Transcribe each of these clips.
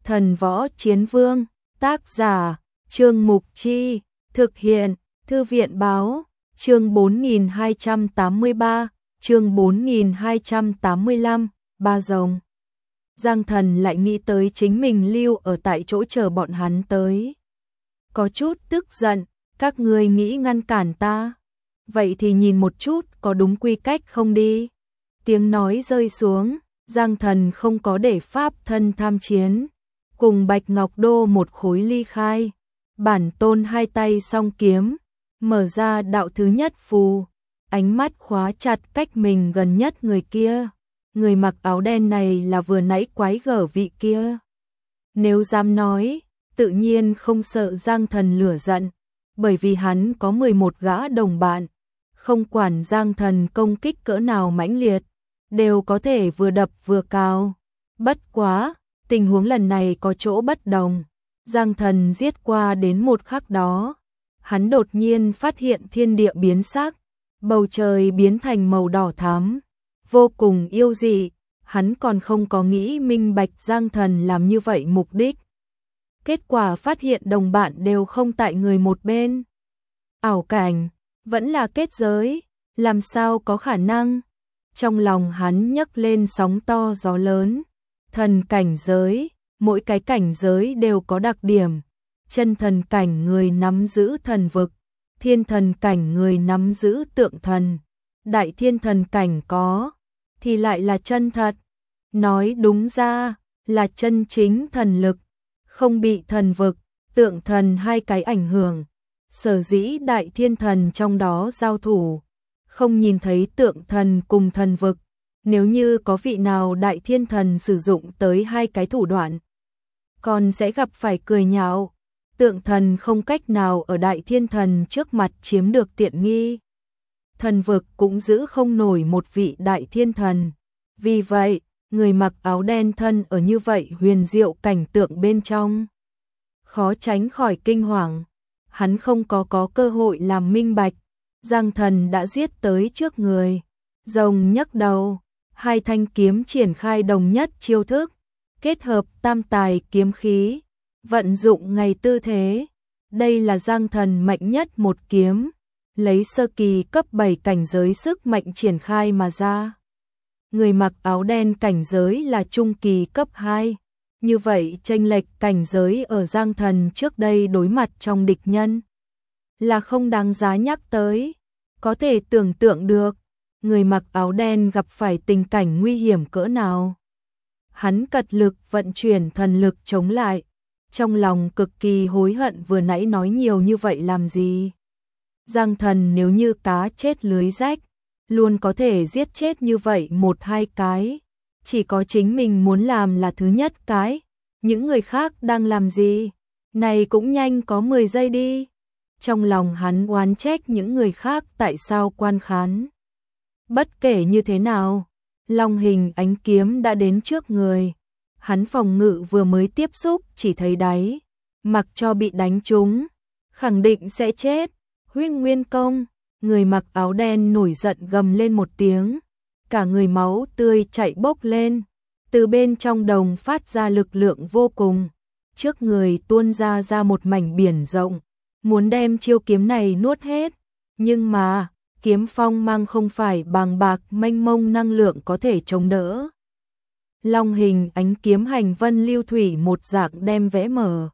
Thần Võ Chiến Vương, tác giả, Trương Mục Chi, thực hiện, Thư viện Báo, chương 4283, chương 4285, Ba Rồng. Giang Thần lại nghĩ tới chính mình lưu ở tại chỗ chờ bọn hắn tới. Có chút tức giận, các ngươi nghĩ ngăn cản ta. Vậy thì nhìn một chút có đúng quy cách không đi. Tiếng nói rơi xuống, Giang Thần không có để pháp thân tham chiến. Cùng Bạch Ngọc Đô một khối ly khai. Bản tôn hai tay song kiếm, mở ra đạo thứ nhất phù. Ánh mắt khóa chặt cách mình gần nhất người kia. Người mặc áo đen này là vừa nãy quái gở vị kia. Nếu dám nói, tự nhiên không sợ Giang Thần lửa giận, bởi vì hắn có 11 gã đồng bạn, không quản Giang Thần công kích cỡ nào mãnh liệt, đều có thể vừa đập vừa cào. Bất quá, tình huống lần này có chỗ bất đồng. Giang Thần giết qua đến một khắc đó, hắn đột nhiên phát hiện thiên địa biến sắc, bầu trời biến thành màu đỏ thắm, vô cùng yêu dị. Hắn còn không có nghĩ minh bạch Giang Thần làm như vậy mục đích. Kết quả phát hiện đồng bạn đều không tại người một bên. Ảo cảnh, vẫn là kết giới, làm sao có khả năng? Trong lòng hắn nhấc lên sóng to gió lớn. Thần cảnh giới, mỗi cái cảnh giới đều có đặc điểm. Chân thần cảnh người nắm giữ thần vực, thiên thần cảnh người nắm giữ tượng thần, đại thiên thần cảnh có, thì lại là chân thật. Nói đúng ra, là chân chính thần lực, không bị thần vực, tượng thần hai cái ảnh hưởng. Sở dĩ đại thiên thần trong đó giao thủ, không nhìn thấy tượng thần cùng thần vực. Nếu như có vị nào đại thiên thần sử dụng tới hai cái thủ đoạn, còn sẽ gặp phải cười nhạo. Tượng thần không cách nào ở đại thiên thần trước mặt chiếm được tiện nghi. Thần vực cũng giữ không nổi một vị đại thiên thần. Vì vậy, người mặc áo đen thân ở như vậy huyền diệu cảnh tượng bên trong, khó tránh khỏi kinh hoàng. Hắn không có cơ hội làm minh bạch, Giang Thần đã giết tới trước người. Rồng nhấc đầu, hai thanh kiếm triển khai đồng nhất chiêu thức, kết hợp tam tài kiếm khí, vận dụng ngày tư thế. Đây là Giang Thần mạnh nhất một kiếm, lấy sơ kỳ cấp 7 cảnh giới sức mạnh triển khai mà ra. Người mặc áo đen cảnh giới là trung kỳ cấp 2. Như vậy chênh lệch cảnh giới ở Giang Thần trước đây đối mặt trong địch nhân là không đáng giá nhắc tới. Có thể tưởng tượng được, người mặc áo đen gặp phải tình cảnh nguy hiểm cỡ nào. Hắn cật lực vận chuyển thần lực chống lại, trong lòng cực kỳ hối hận vừa nãy nói nhiều như vậy làm gì. Giang Thần nếu như cá chết lưới rách, luôn có thể giết chết như vậy một hai cái. Chỉ có chính mình muốn làm là thứ nhất cái. Những người khác đang làm gì? Này cũng nhanh có 10 giây đi. Trong lòng hắn oán trách những người khác tại sao quan khán. Bất kể như thế nào, long hình ánh kiếm đã đến trước người. Hắn phòng ngự vừa mới tiếp xúc chỉ thấy đáy, mặc cho bị đánh trúng, khẳng định sẽ chết. Huyên Nguyên Công, người mặc áo đen nổi giận gầm lên một tiếng, cả người máu tươi chảy bốc lên, từ bên trong đồng phát ra lực lượng vô cùng, trước người tuôn ra một mảnh biển rộng, muốn đem chiêu kiếm này nuốt hết, nhưng mà kiếm phong mang không phải bàng bạc mênh mông năng lượng có thể chống đỡ. Long hình ánh kiếm hành vân lưu thủy một dạng đem vẽ mở,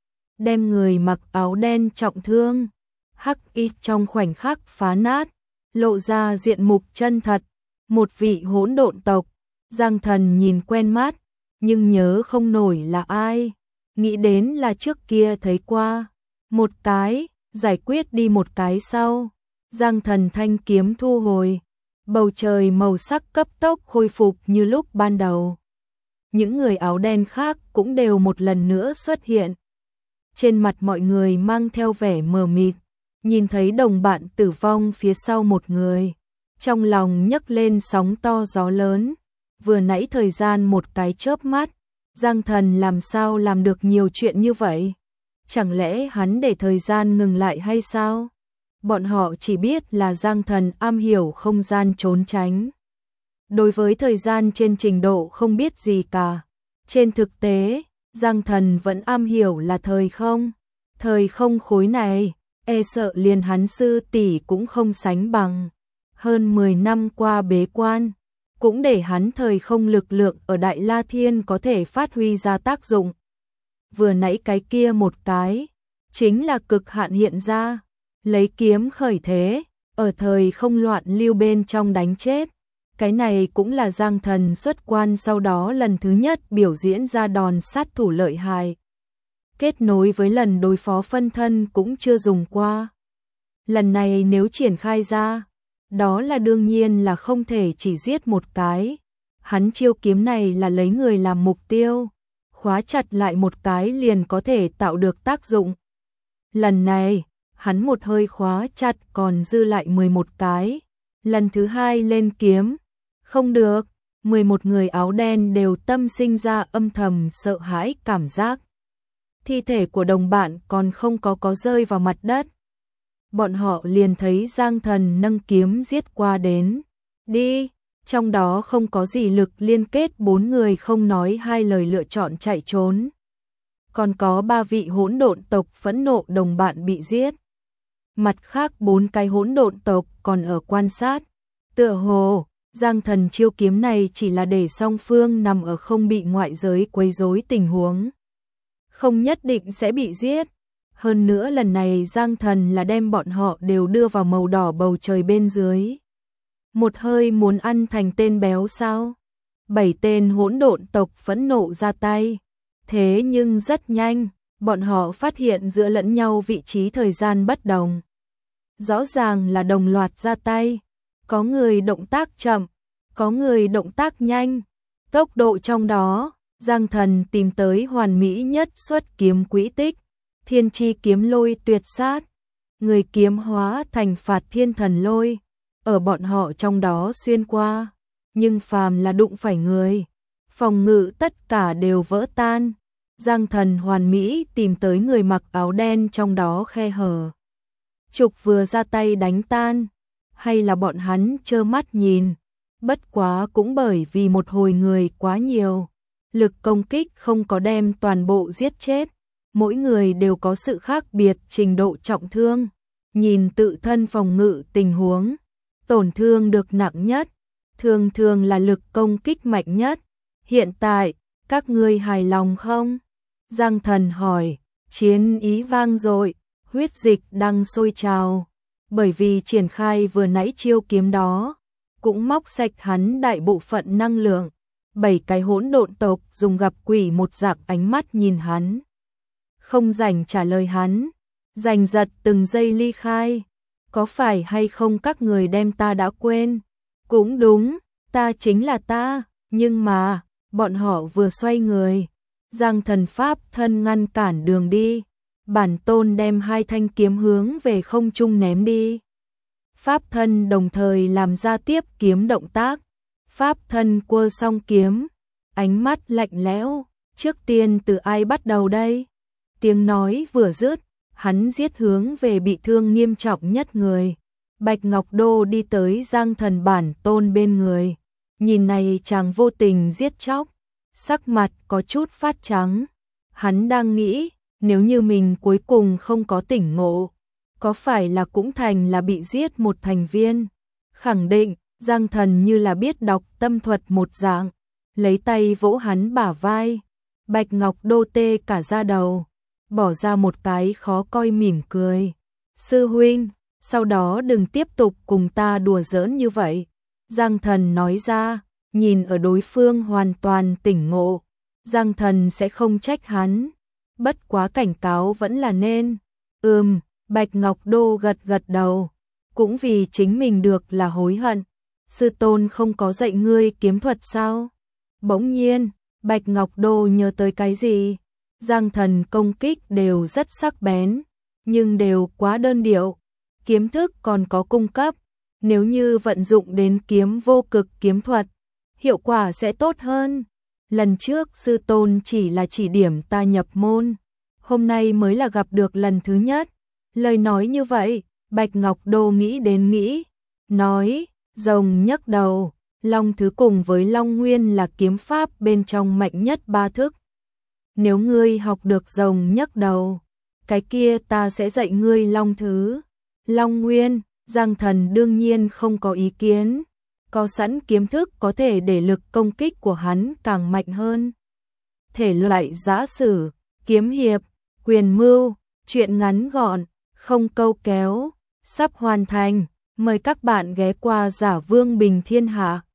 đem người mặc áo đen trọng thương, hắc y trong khoảnh khắc phá nát, lộ ra diện mục chân thật, một vị hỗn độn tộc. Giang Thần nhìn quen mắt, nhưng nhớ không nổi là ai, nghĩ đến là trước kia thấy qua, một cái, giải quyết đi một cái sau. Giang Thần thanh kiếm thu hồi, bầu trời màu sắc cấp tốc khôi phục như lúc ban đầu. Những người áo đen khác cũng đều một lần nữa xuất hiện. Trên mặt mọi người mang theo vẻ mờ mịt, nhìn thấy đồng bạn tử vong phía sau một người, trong lòng nhấc lên sóng to gió lớn. Vừa nãy thời gian một cái chớp mắt, Giang Thần làm sao làm được nhiều chuyện như vậy? Chẳng lẽ hắn để thời gian ngừng lại hay sao? Bọn họ chỉ biết là Giang Thần am hiểu không gian trốn tránh. Đối với thời gian trên trình độ không biết gì cả. Trên thực tế, Giang Thần vẫn am hiểu là thời không khối này, e sợ liền hắn sư tỷ cũng không sánh bằng. Hơn 10 năm qua bế quan, cũng để hắn thời không lực lượng ở Đại La Thiên có thể phát huy ra tác dụng. Vừa nãy cái kia một cái, chính là cực hạn hiện ra, lấy kiếm khởi thế, ở thời không loạn lưu bên trong đánh chết. Cái này cũng là Giang Thần xuất quan sau đó lần thứ nhất biểu diễn ra đòn sát thủ lợi hại. Kết nối với lần đối phó phân thân cũng chưa dùng qua. Lần này nếu triển khai ra, đó là đương nhiên là không thể chỉ giết một cái. Hắn chiêu kiếm này là lấy người làm mục tiêu, khóa chặt lại một cái liền có thể tạo được tác dụng. Lần này, hắn một hơi khóa chặt còn dư lại 11 cái. Lần thứ hai lên kiếm, không được, 11 người áo đen đều tâm sinh ra âm thầm sợ hãi cảm giác. Thi thể của đồng bạn còn không có rơi vào mặt đất. Bọn họ liền thấy Giang Thần nâng kiếm giết qua đến. Đi, trong đó không có gì lực liên kết, 4 người không nói hai lời lựa chọn chạy trốn. Còn có 3 vị hỗn độn tộc phẫn nộ đồng bạn bị giết. Mặt khác 4 cái hỗn độn tộc còn ở quan sát. Tựa hồ, Giang Thần chiêu kiếm này chỉ là để song phương nằm ở không bị ngoại giới quấy rối tình huống. Không nhất định sẽ bị giết. Hơn nữa lần này Giang Thần là đem bọn họ đều đưa vào màu đỏ bầu trời bên dưới. Một hơi muốn ăn thành tên béo sao? 7 tên hỗn độn tộc phẫn nộ ra tay. Thế nhưng rất nhanh, bọn họ phát hiện giữa lẫn nhau vị trí thời gian bất đồng. Rõ ràng là đồng loạt ra tay. Có người động tác chậm, có người động tác nhanh. Tốc độ trong đó, Giang Thần tìm tới hoàn mỹ nhất xuất kiếm quỹ tích. Thiên chi kiếm lôi tuyệt sát. Người kiếm hóa thành phạt thiên thần lôi. Ở bọn họ trong đó xuyên qua. Nhưng phàm là đụng phải người, phòng ngự tất cả đều vỡ tan. Giang Thần hoàn mỹ tìm tới người mặc áo đen trong đó khe hở. Trục vừa ra tay đánh tan. Hay là bọn hắn trơ mắt nhìn. Bất quá cũng bởi vì một hồi người quá nhiều. Lực công kích không có đem toàn bộ giết chết. Mỗi người đều có sự khác biệt trình độ trọng thương. Nhìn tự thân phòng ngự tình huống. Tổn thương được nặng nhất. Thường là lực công kích mạnh nhất. Hiện tại, các ngươi hài lòng không? Giang Thần hỏi. Chiến ý vang dội, huyết dịch đang sôi trào. Bởi vì triển khai vừa nãy chiêu kiếm đó, cũng móc sạch hắn đại bộ phận năng lượng. 7 cái hỗn độn tộc dùng gặp quỷ một dạng ánh mắt nhìn hắn. Không rảnh trả lời hắn, giành giật từng giây ly khai. Có phải hay không các người đem ta đã quên? Cũng đúng, ta chính là ta, nhưng mà, bọn họ vừa xoay người. Giang Thần pháp thân ngăn cản đường đi. Bản tôn đem 2 thanh kiếm hướng về không trung ném đi. Pháp thân đồng thời làm ra tiếp kiếm động tác. Pháp thân quơ song kiếm, ánh mắt lạnh lẽo. Trước tiên từ ai bắt đầu đây? Tiếng nói vừa dứt, hắn giết hướng về bị thương nghiêm trọng nhất người. Bạch Ngọc Đô đi tới Giang Thần bản tôn bên người. Nhìn này chàng vô tình giết chóc, sắc mặt có chút phát trắng. Hắn đang nghĩ, nếu như mình cuối cùng không có tỉnh ngộ, có phải là cũng thành là bị giết một thành viên? Khẳng định, Giang Thần như là biết đọc tâm thuật một dạng, lấy tay vỗ hắn bả vai. Bạch Ngọc Đô tê cả da đầu, bỏ ra một cái khó coi mỉm cười. Sư huynh, sau đó đừng tiếp tục cùng ta đùa giỡn như vậy. Giang Thần nói ra, nhìn ở đối phương hoàn toàn tỉnh ngộ. Giang Thần sẽ không trách hắn. Bất quá cảnh cáo vẫn là nên. Bạch Ngọc Đô gật đầu. Cũng vì chính mình được là hối hận. Sư tôn không có dạy ngươi kiếm thuật sao? Bỗng nhiên, Bạch Ngọc Đô nhớ tới cái gì? Giang Thần công kích đều rất sắc bén, nhưng đều quá đơn điệu. Kiếm thức còn có cung cấp. Nếu như vận dụng đến kiếm vô cực kiếm thuật, hiệu quả sẽ tốt hơn. Lần trước sư tôn chỉ là chỉ điểm ta nhập môn, hôm nay mới là gặp được lần thứ nhất. Lời nói như vậy, Bạch Ngọc Đô nghĩ đến nghĩ, nói, rồng nhấc đầu, Long thứ cùng với Long Nguyên là kiếm pháp bên trong mạnh nhất 3 thức. nếu ngươi học được rồng nhấc đầu, cái kia ta sẽ dạy ngươi long thứ. Long nguyên, Giang Thần đương nhiên không có ý kiến, có sẵn kiếm thức có thể để lực công kích của hắn càng mạnh hơn. Thể loại giã sử, kiếm hiệp, quyền mưu, truyện ngắn gọn, không câu kéo, sắp hoàn thành, mời các bạn ghé qua Giả Vương Bình Thiên Hạ.